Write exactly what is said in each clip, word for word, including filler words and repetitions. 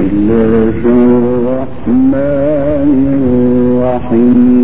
الله الرحمن الرحيم.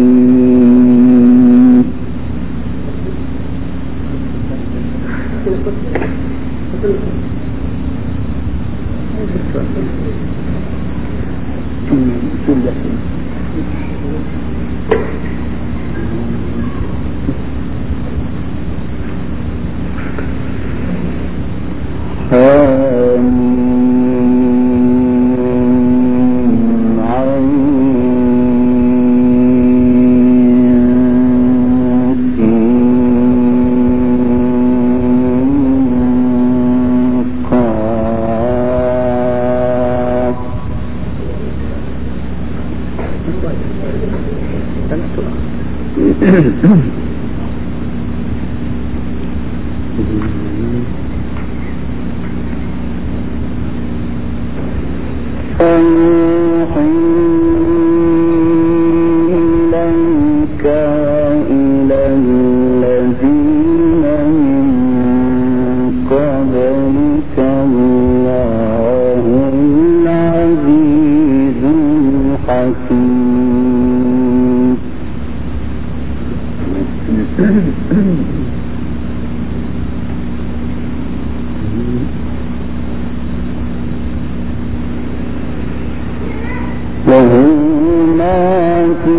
له ما في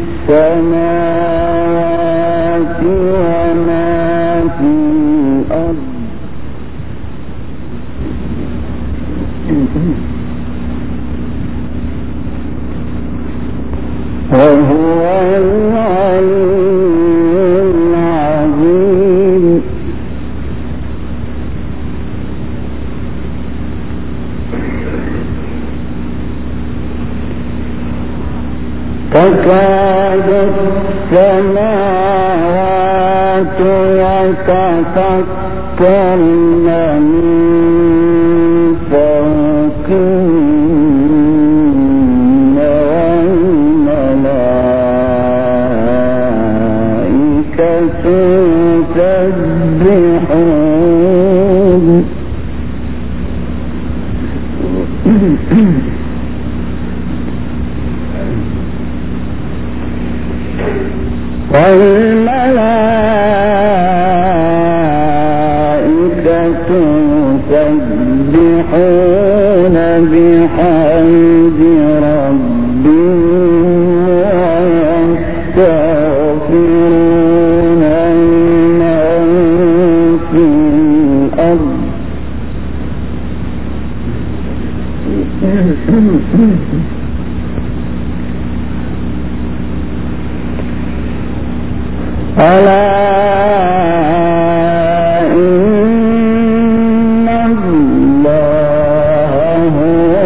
السماوات وما في الأرض وهو العلي العظيم. تكاد السماوات يتفطرن من فوقهن والملائكة يسبحون والملائكة يسبحون بحمد ربهم ويستغفرون لمن في الأرض ألا إن الله هو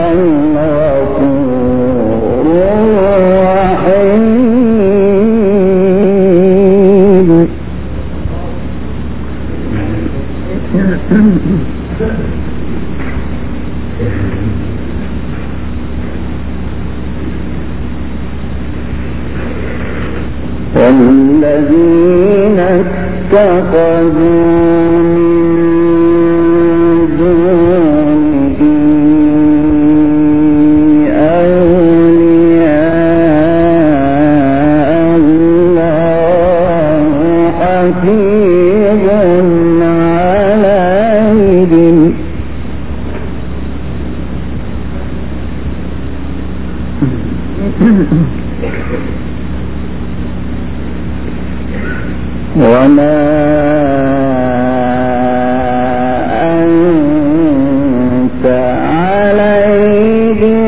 الغفور الرحيم. والذين اتخذوا من دونه أولياء الله حفيظ عليهم وما أنت عليهم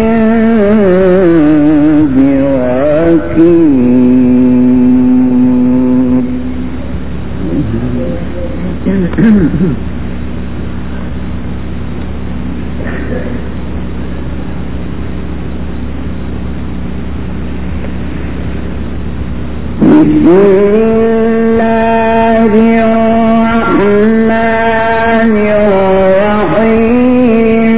بوكيل. بسم الله الرحمن الرحيم.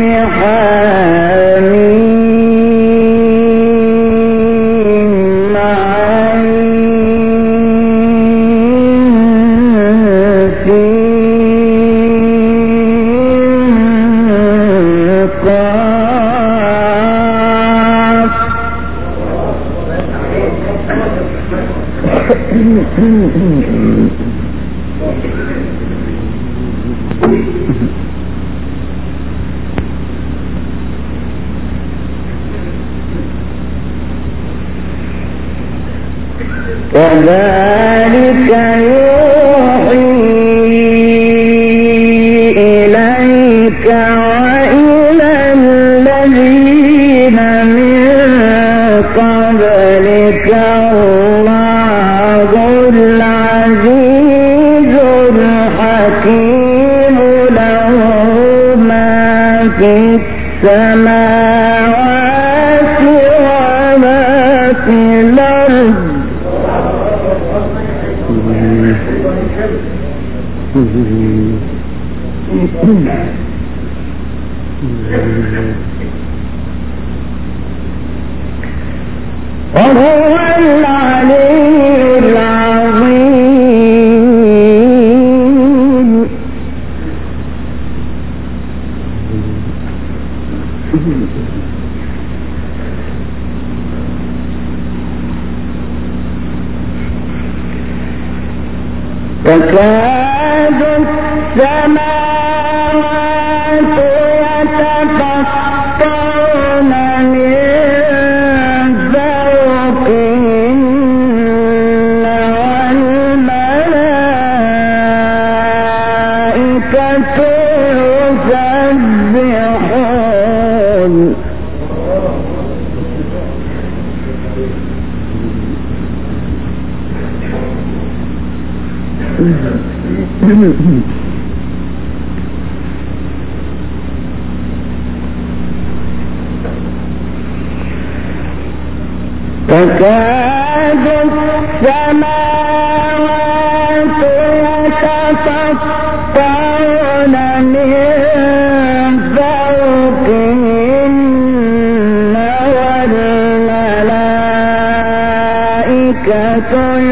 حميم عين سين قاف كذلك يوحي إليك وإلى الذين من قبلك الله العزيز الحكيم له ما في السماوات وما في الأرض وهو العلي العظيم. تكاد السماوات يتفطرن من فوقهن والملائكة يسبحون تكاد السماوات يتفطرن من فوقهن والملائكة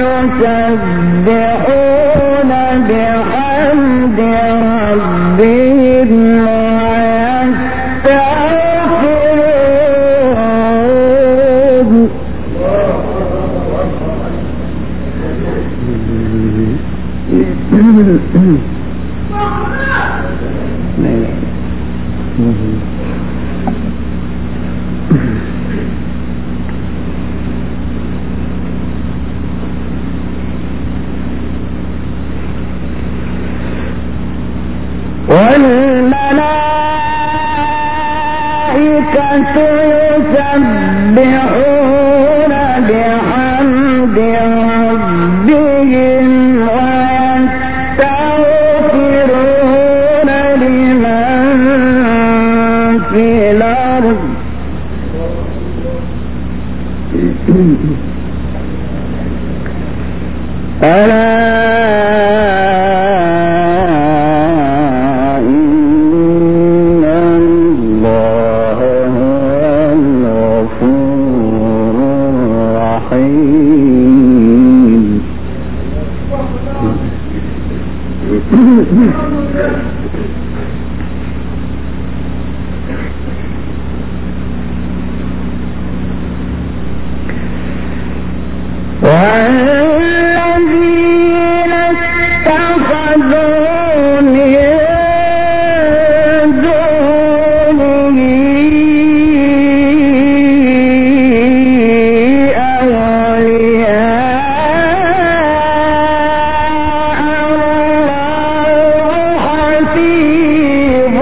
يسبحون بحمد ربهم ويستغفرون. والملائكة يسبحون بحمد ربهم ويستغفرون لمن في الأرض ألا والذين اتخذوا من دونه أولياء الله حسيب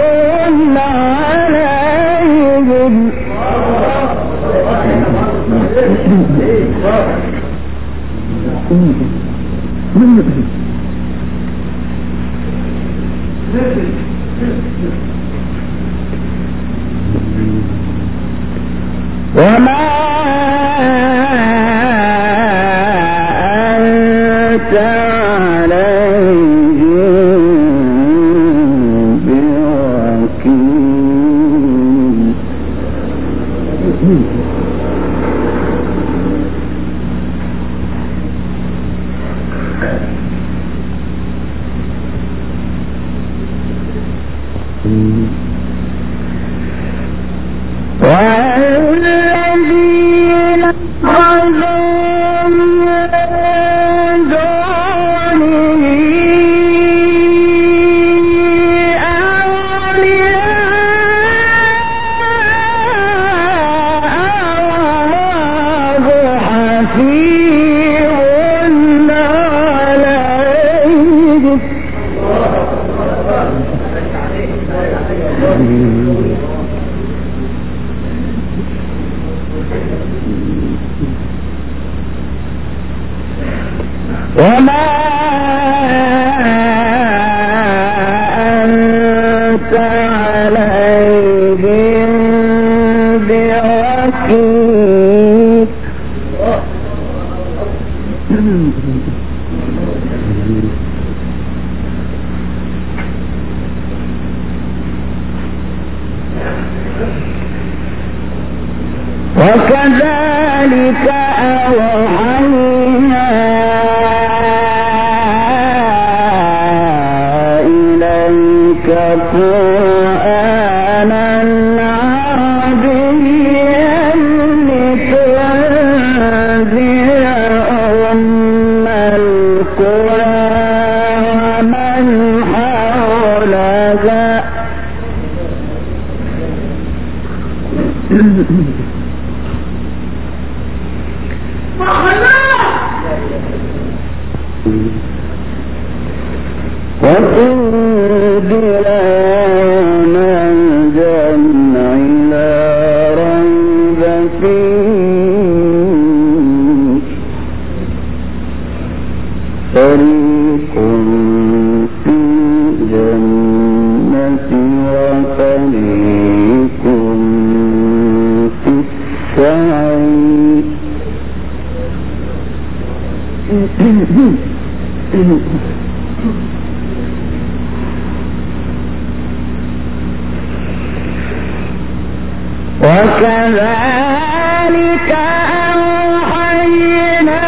عليهم. وما أنت عليهم بوكيل. والذين خرجوا من وكذلك أوحينا إليك قرآنا عربيا لتنذر أم القرى ومن حولها وتنذر يوم الجمع لا ريب فيه فريق في الجنة وفريق في السعير وكذلك أوحينا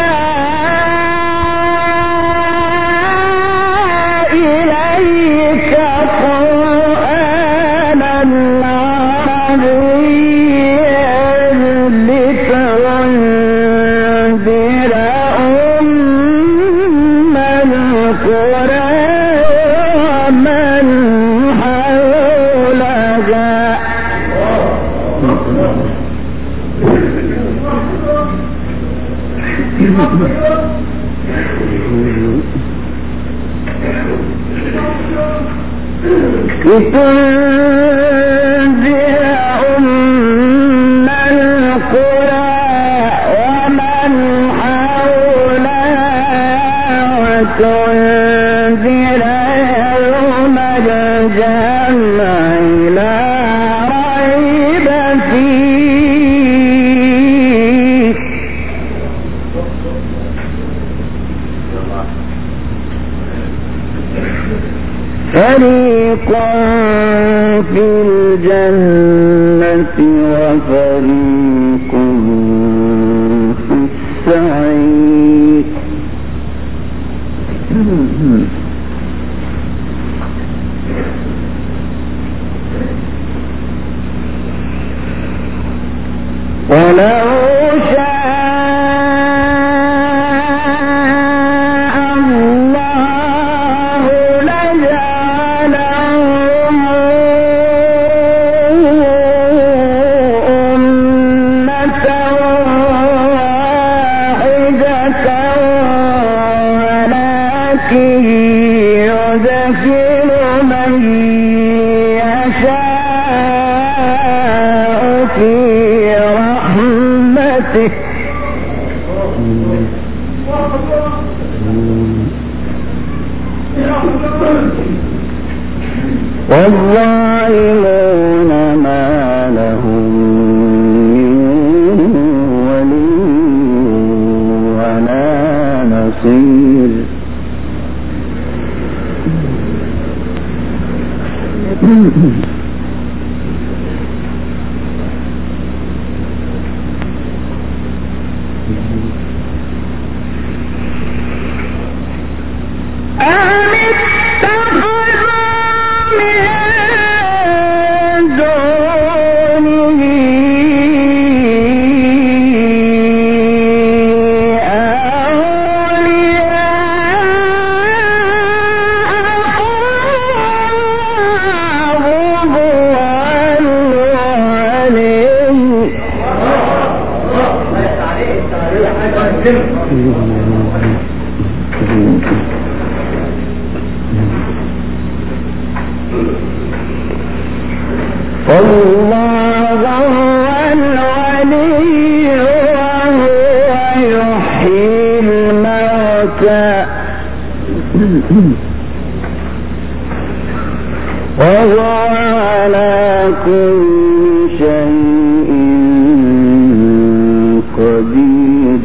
إليك قرآنا عربيا لتنذر أم القرى ومن حولها لتنذر أم القرى ومن حولها وتنذر يوم الجمع لا ريب فيه فريق في الجنة وفريق في السعير ولو شاء الله لجعلهم أمة واحدة ولكن يدخل من يشاء في رحمته والظالمون ما لهم من ولي ولا نصير الله هو الولي وهو يحيي الموتى وهو على كل شيء قدير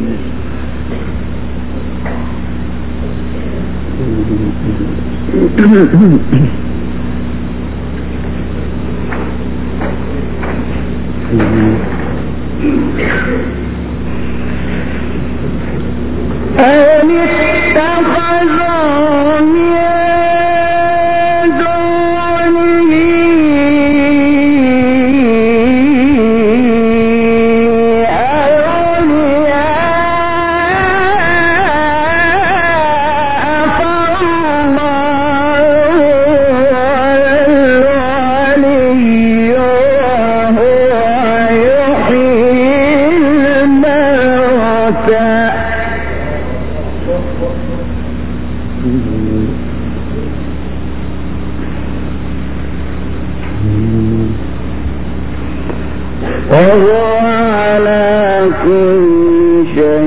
وهو على كل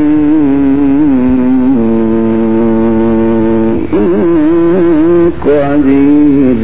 شيء قدير.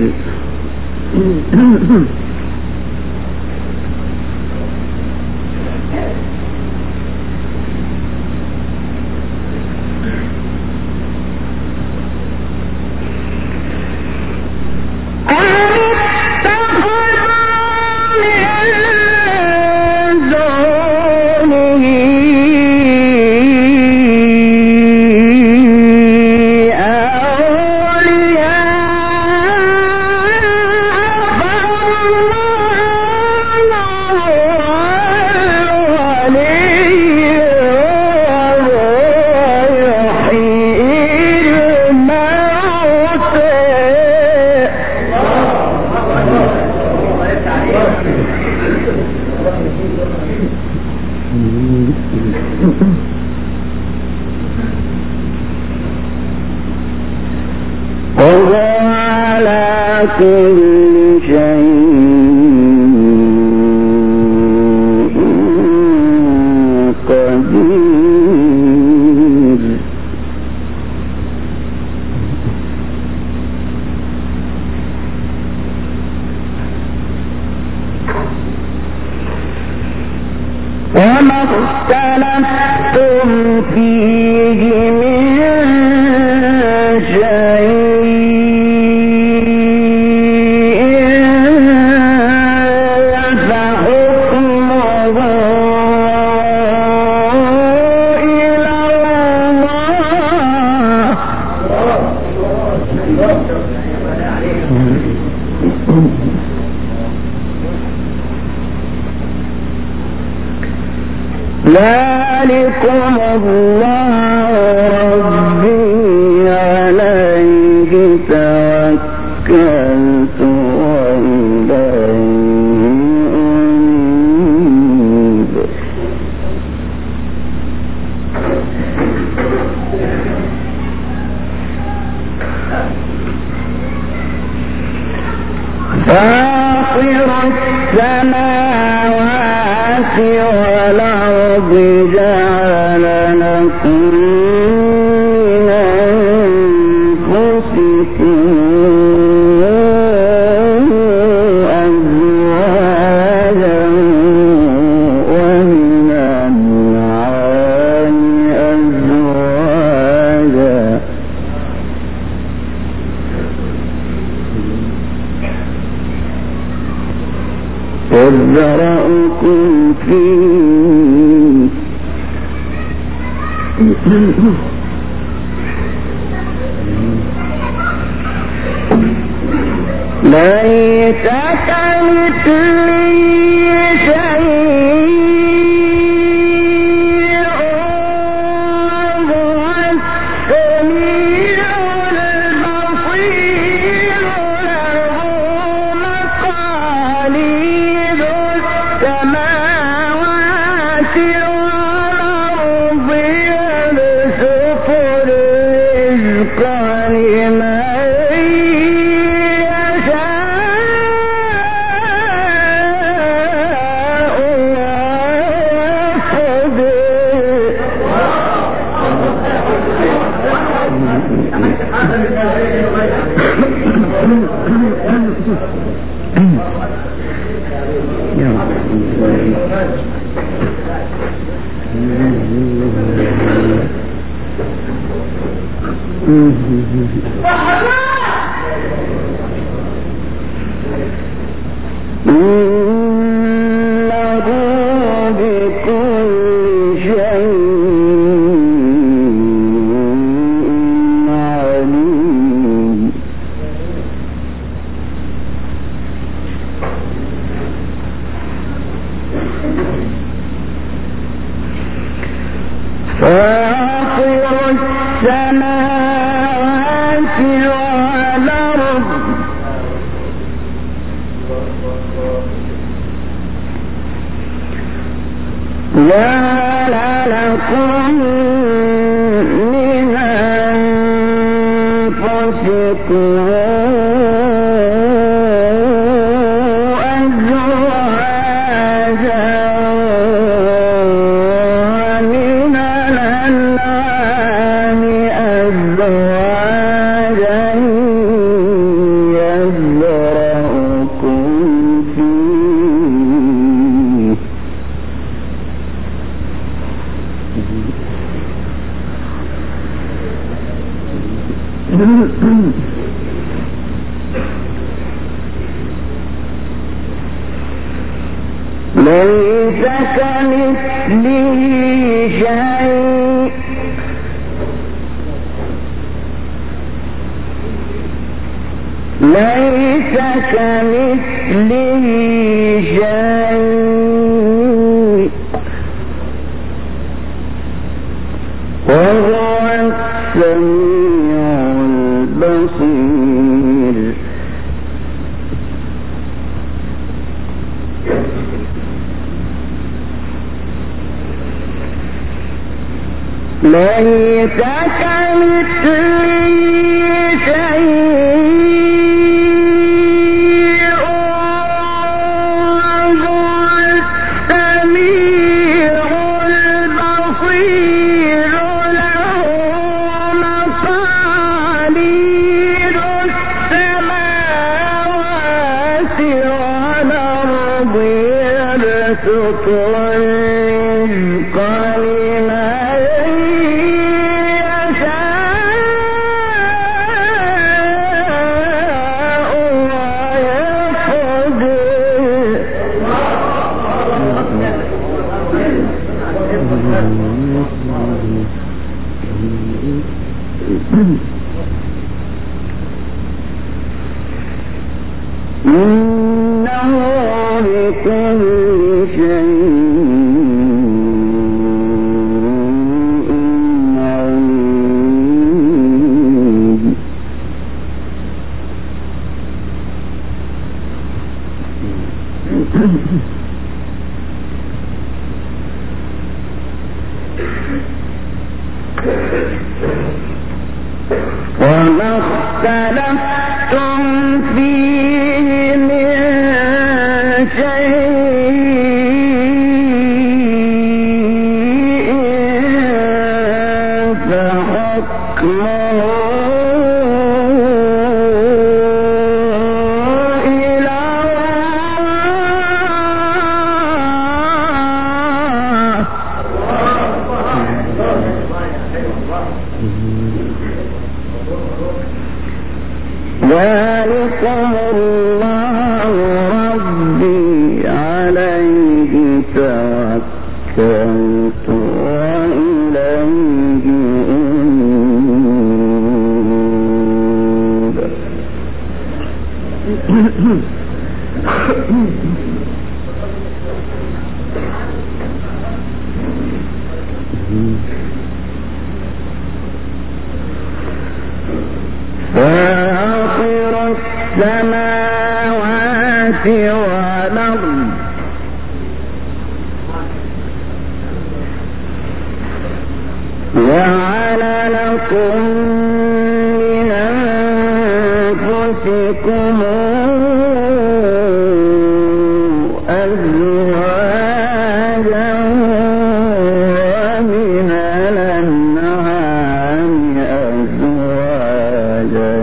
وهو على كل شيء قدير. وما اختلفتم فيه من ذلكم الله ربي عليه توكلت وإليه أنيب. فاطر السماوات والأرض جعل لكم من أنفسكم أزواجا ومن الأنعام أزواجا وذرأكم فيه ليس كمثله شيء وهو السميع البصير. له مقاليد السماوات والأرض يبسط الرزق لمن إنه بكل شيء عليم. فاطر السماوات والأرض جعل لكم من أنفسكم أزواجا ليس كمثله شيء ليس كمثله شيء وهو السميع البصير. ليس كمثله شيء وهو السميع البصير. له مقاليد السماوات والأرض يبسط الرزق لمن إنه بكل شيء عليم. وما اختلفتم فيه من شيء فحكمه إلى ذلكم الله ربي عليه توكلت وإليه أنيب. فاطر السماوات والأرض جعل لكم من أنفسكم أزواجا ومن الأنعام أزواجا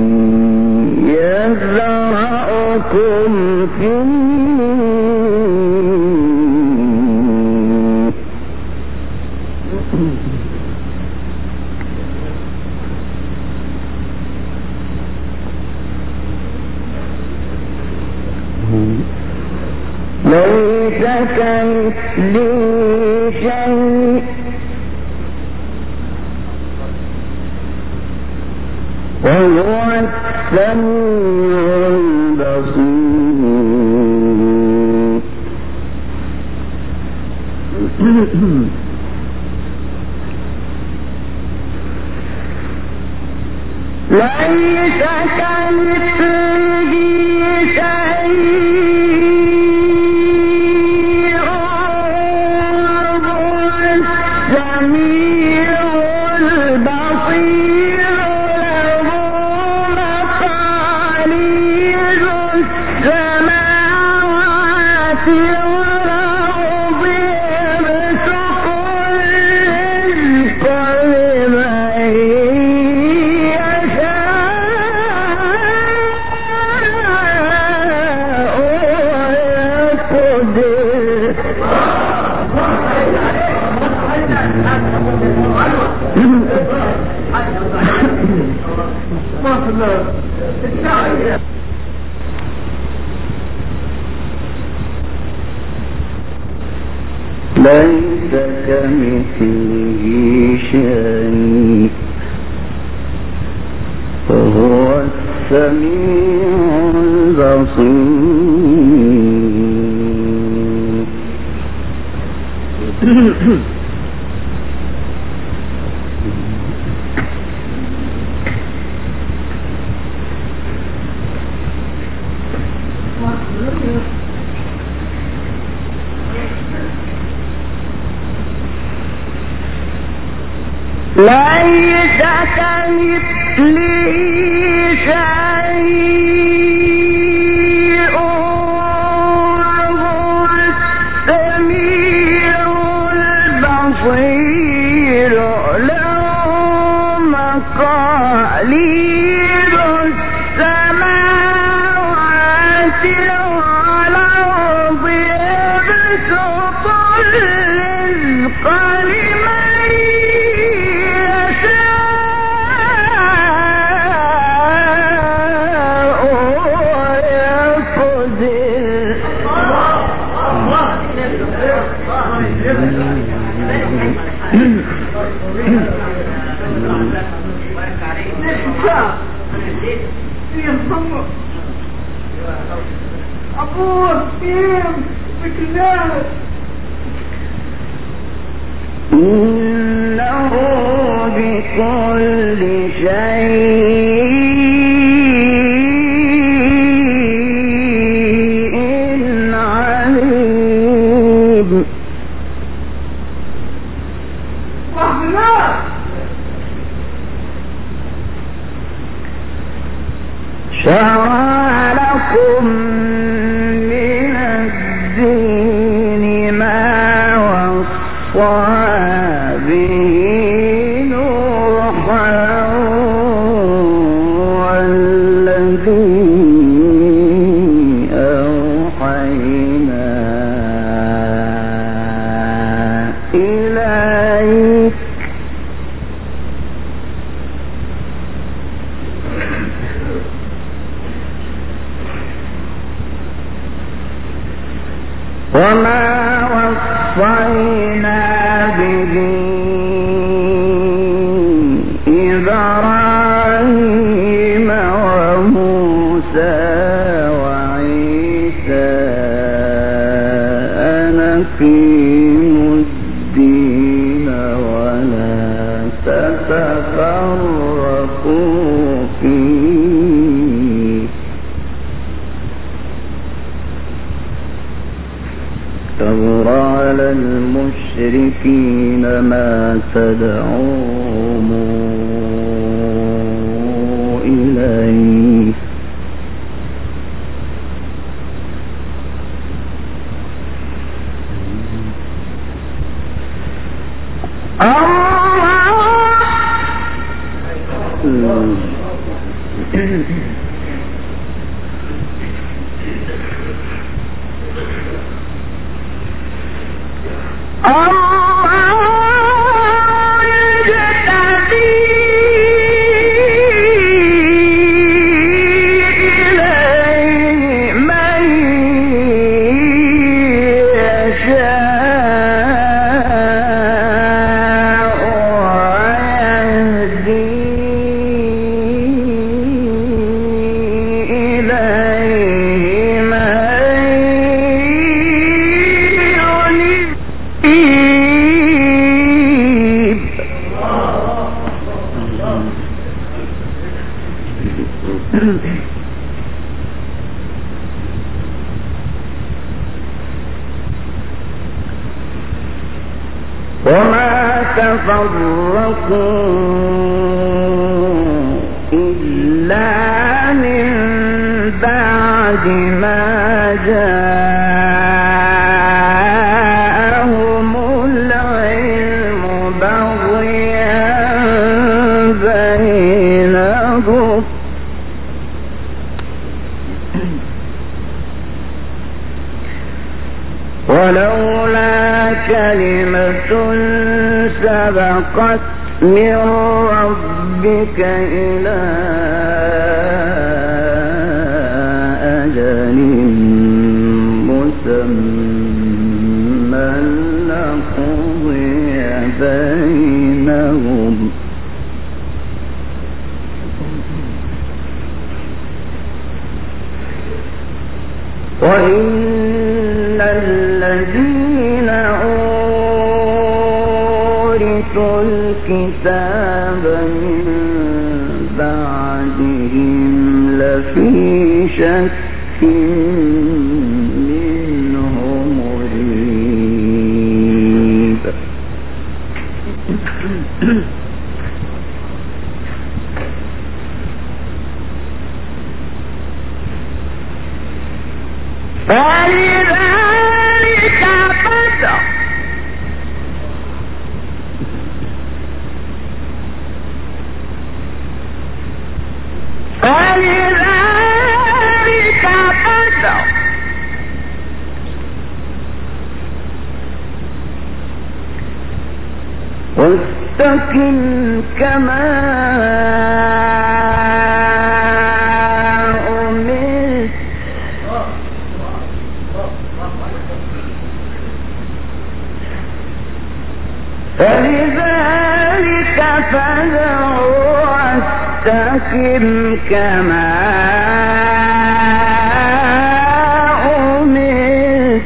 يذرأكم فيه ليس كمثله شيء وهو السميع البصير. ليس كمثله شيء وهو السميع البصير. له مقاليد السماوات والأرض يبسط الرزق لمن ليس كمثله شيء وهو السميع البصير. ليس كمثله شيء وهو السميع البصير. له مقاليد السماوات والأرض يبسط الرزق لمن إنه بكل شيء عليم. شرع لكم من الدين ما وصى به نوحا والذي أوحينا إليك وما وصينا به إبراهيم وموسى وعيسى أن أقيموا الدين ولا تتفرقوا فيه كبر على المشركين ما تدعوهم إليه وما تفرقوا إلا من بعد ما جاءهم العلم بغيا بينهم ولولا كلمة سبقت من ربك إلى أجل مسمى وقضي بينهم وإن الذين أورثوا الكتاب من بعدهم لفي شك منه مريب. فلذلك فادع فلذلك فادع واستقم كما أمرت فلذلك فادع واستقم كما أمرت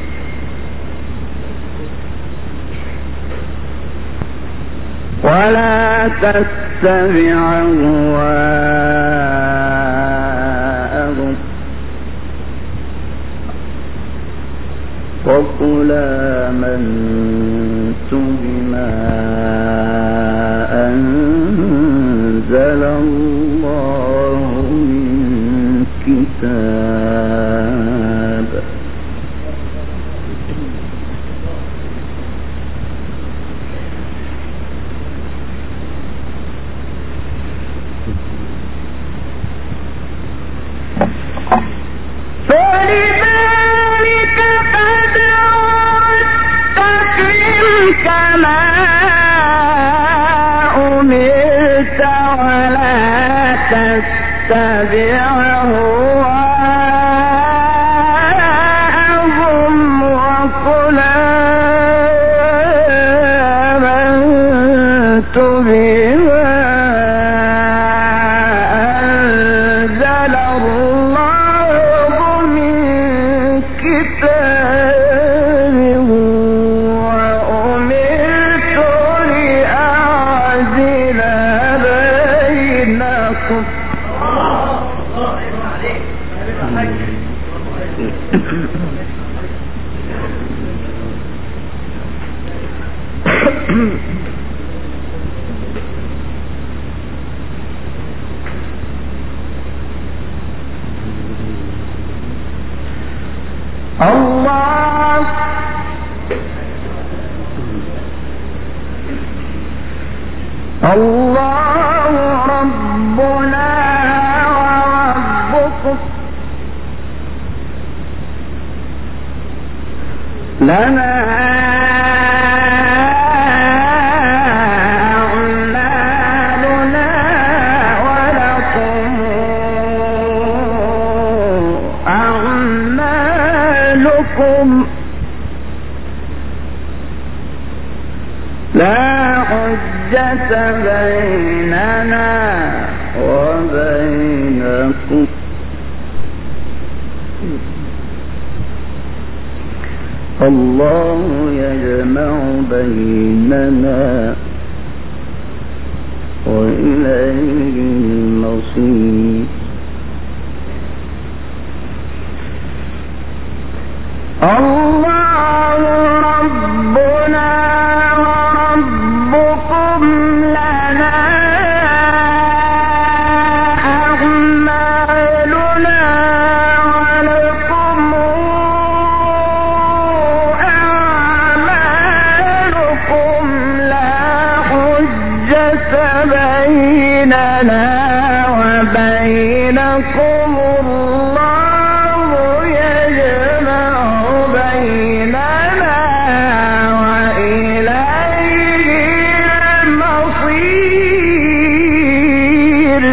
ولا تتبع أهواءهم وقل آمنت بما أنزل الله من كتاب فلذلك فادع واستقم كما أمرت ولا تتبع أهواءهم وقل آمنت بما أنزل الله من كتاب وأمرت لأعدل بينكم الله الله ربنا وربكم لنا أعمالنا ولكم أعمالكم لا حجة بيننا وبينكم الله يجمع بيننا وإليه المصير. الله ربنا وربكم لنا أعمالنا ولكم أعمالكم لا حجة بيننا وبينكم الله يجمع بيننا وإليه المصير.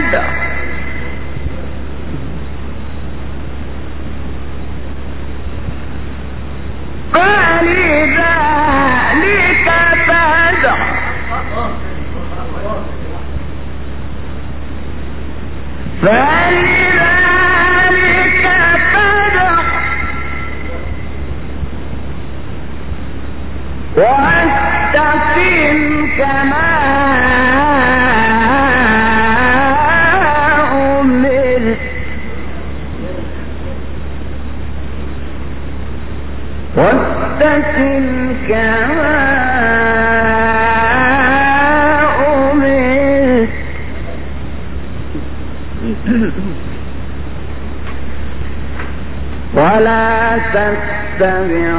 ولا تتبع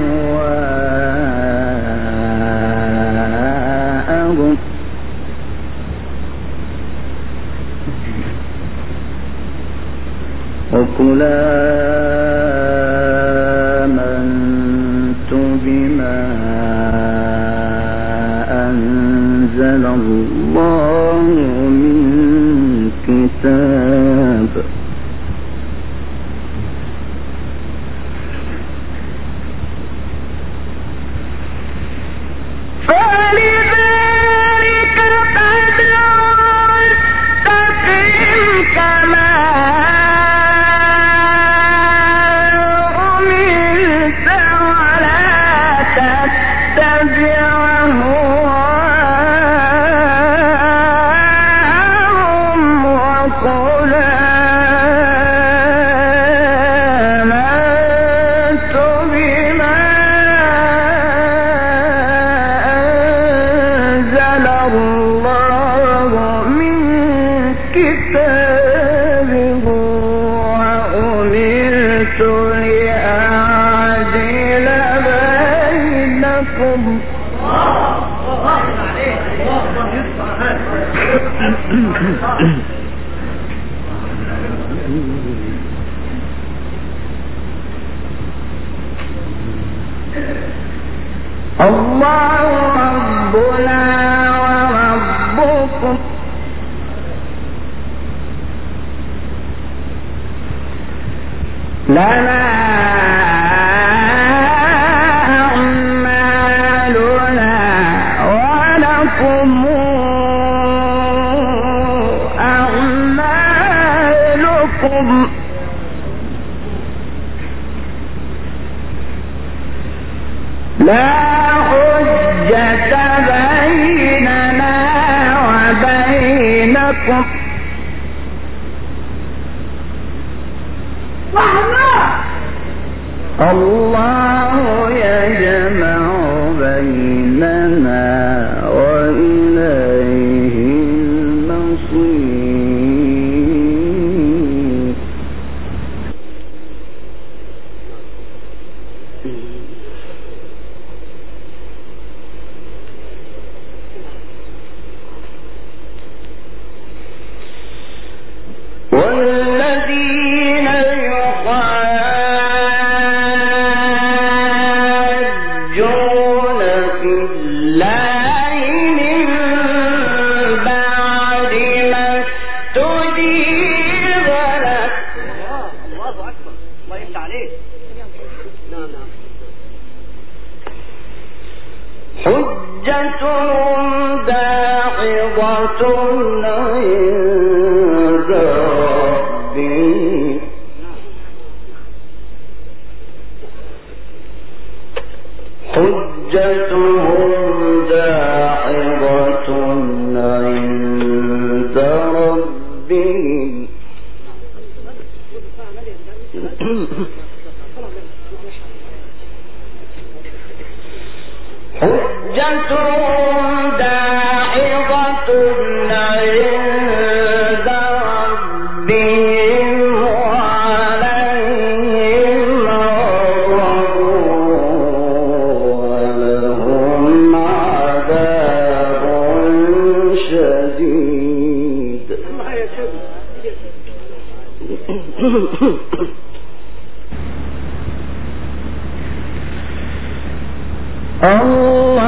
أهواءهم وقل آمنت بما أنزل الله من كتاب الله ربنا وربكم لنا أعمالنا ولكم أعمالكم لا حجة بيننا وبينكم الله يجمع بيننا وإليه المصير. والذين يحاجون في الله من بعد ما استجيب له الله أكبر الله يفتح عليك. نعم نعم. حجتهم داحضة عند ربهم حجتهم داحضة عند ربهم حجتهم داحضة عند ربهم وعليهم غضب ولهم عذاب شديد.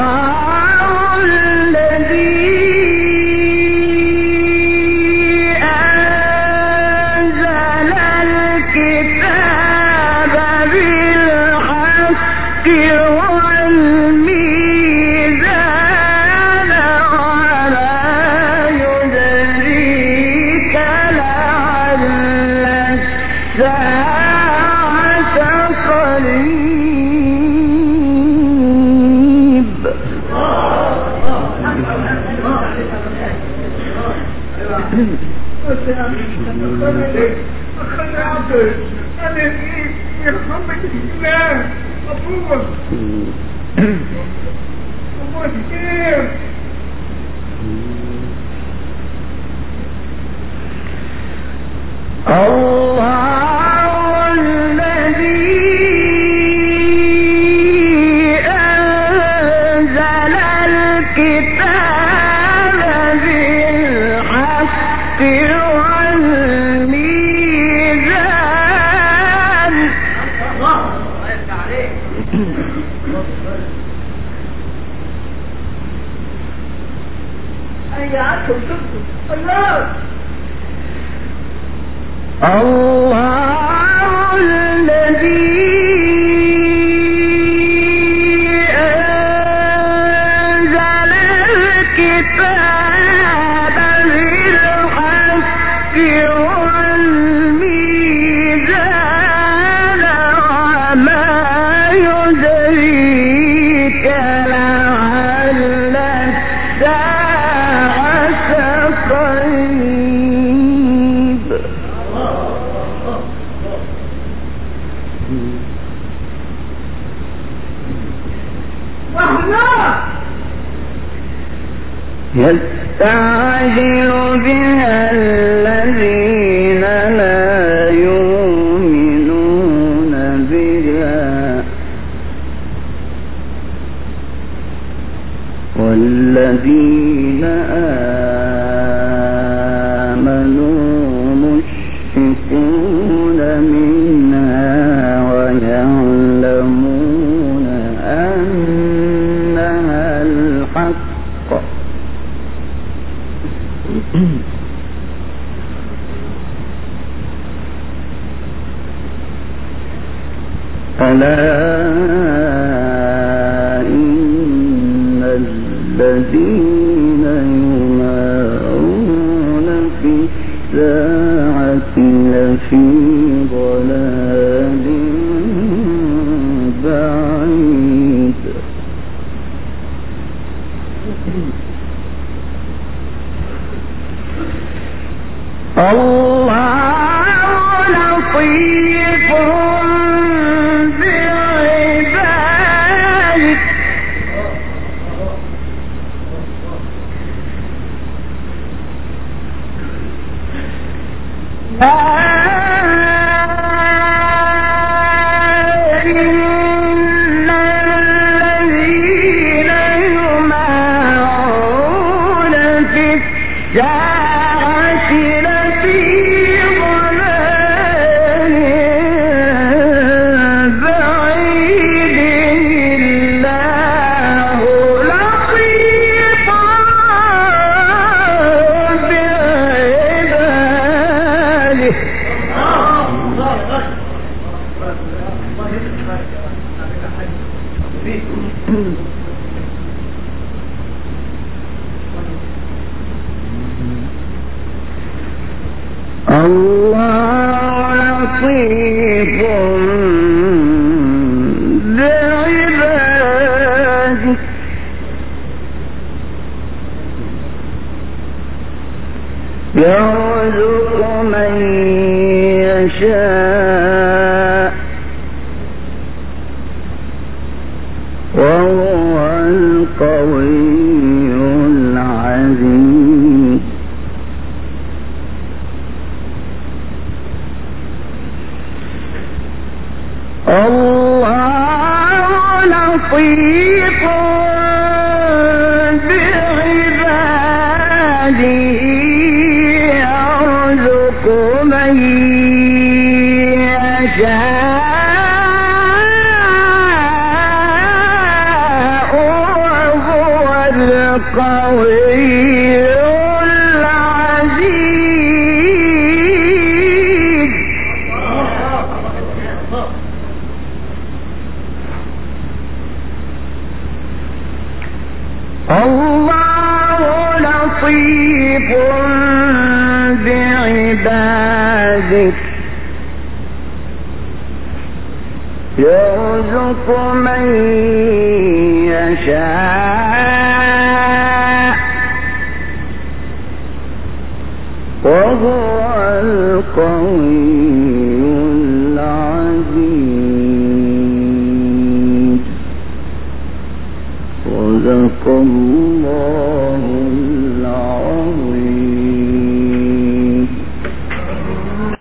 الله الذي أخذ عبد أنا يرحمك الله أبوك أبوك كيف الله الذي أنزل الكتاب بالحق والميزان الله يفتح عليك أي عدتم شفتم الله الله الذي أنزل الكتاب بالحق والميزان وما يدريك لعل الساعة قريب يستعجل بها الذين لا يؤمنون بها والذين آمنوا مشفقون منها ويعلمون أنها الحق ألا إن الذين يمارون في الساعة لفي ضلال بعيد الله لطيف بعباده إن الذين يمارون في الساعة لفي ضلال بعيد الله لطيف بعباده الله لطيف بعباده يرزق من يشاء وهو القوي العزيز الله لطيف بعباده يرزق من يشاء وهو القوي العزيز الله لطيف بعباده يرزق من يشاء وهو القوي العزيز. صدق الله